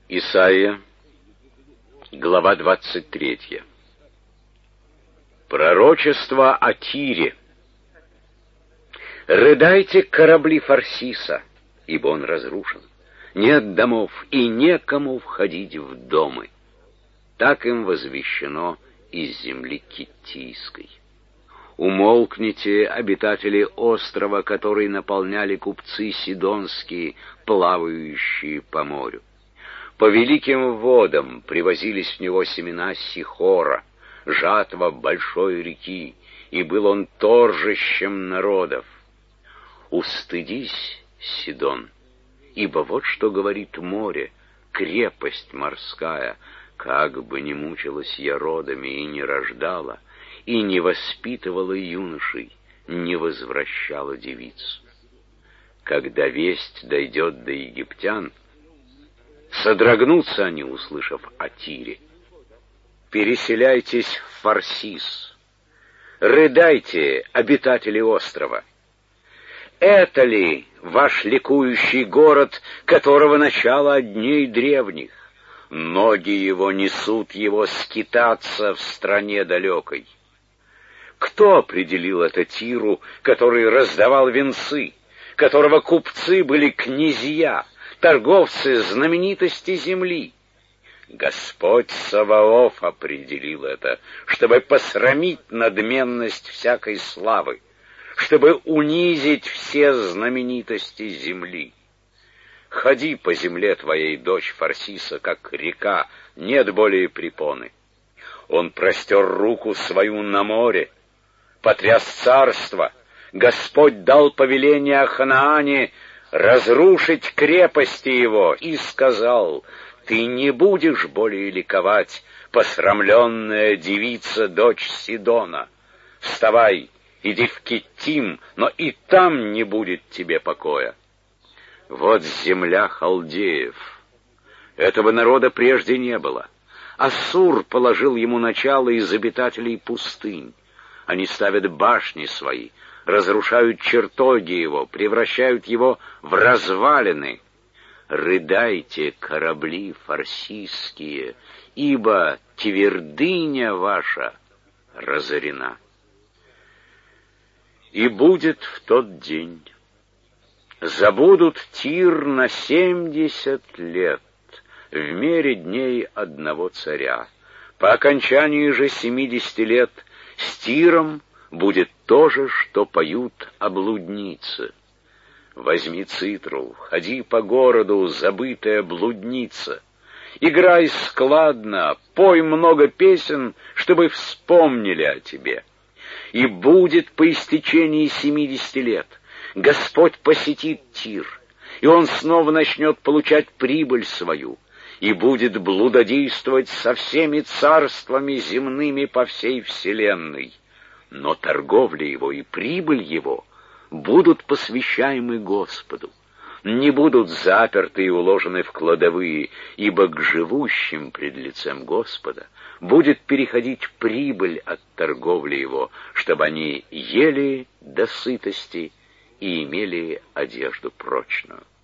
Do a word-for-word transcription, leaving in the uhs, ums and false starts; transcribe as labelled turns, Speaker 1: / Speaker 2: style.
Speaker 1: Исайя, глава двадцать третья. Пророчество о Тире. «Рыдайте, корабли Фарсиса, ибо он разрушен. Нет домов, и некому входить в домы». Так им возвещено из земли Киттийской. Умолкните, обитатели острова, который наполняли купцы сидонские, плавающие по морю. По великим водам привозились в него семена Сихора, жатва большой реки, и был он торжищем народов. Устыдись, Сидон, ибо вот что говорит море, крепость морская, как бы не мучилась я родами и не рождала, и не воспитывала юношей, не возвращала девиц. Когда весть дойдет до египтян, содрогнутся они, услышав о Тире. Переселяйтесь в Фарсис, рыдайте, обитатели острова. Это ли ваш ликующий город, которого начало от дней древних? Ноги его несут его скитаться в стране далекой. Кто определил это Тиру, который раздавал венцы, которого купцы были князья, торговцы знаменитости земли? Господь Саваоф определил это, чтобы посрамить надменность всякой славы, чтобы унизить все знаменитости земли. Ходи по земле твоей, дочь Фарсиса, как река, нет более препоны. Он простер руку свою на море, потряс царство. Господь дал повеление о Ханаане разрушить крепости его и сказал: ты не будешь более ликовать, посрамленная девица, дочь Сидона. Вставай, иди в Киттим, но и там не будет тебе покоя. Вот земля халдеев. Этого народа прежде не было. Ассур положил ему начало из обитателей пустынь. Они ставят башни свои, разрушают чертоги его, превращают его в развалины. Рыдайте, корабли фарсийские, ибо твердыня ваша разорена. И будет в тот день: забудут Тир на семьдесят лет, в мере дней одного царя. По окончании же семидесяти лет с Тиром будет то же, что поют о блуднице. Возьми цитру, ходи по городу, забытая блудница. Играй складно, пой много песен, чтобы вспомнили о тебе. И будет по истечении семидесяти лет Господь посетит Тир, и он снова начнет получать прибыль свою, и будет блудодействовать со всеми царствами земными по всей вселенной. Но торговля его и прибыль его будут посвящаемы Господу, не будут заперты и уложены в кладовые, ибо к живущим пред лицем Господа будет переходить прибыль от торговли его, чтобы они ели до сытости и имели одежду прочную.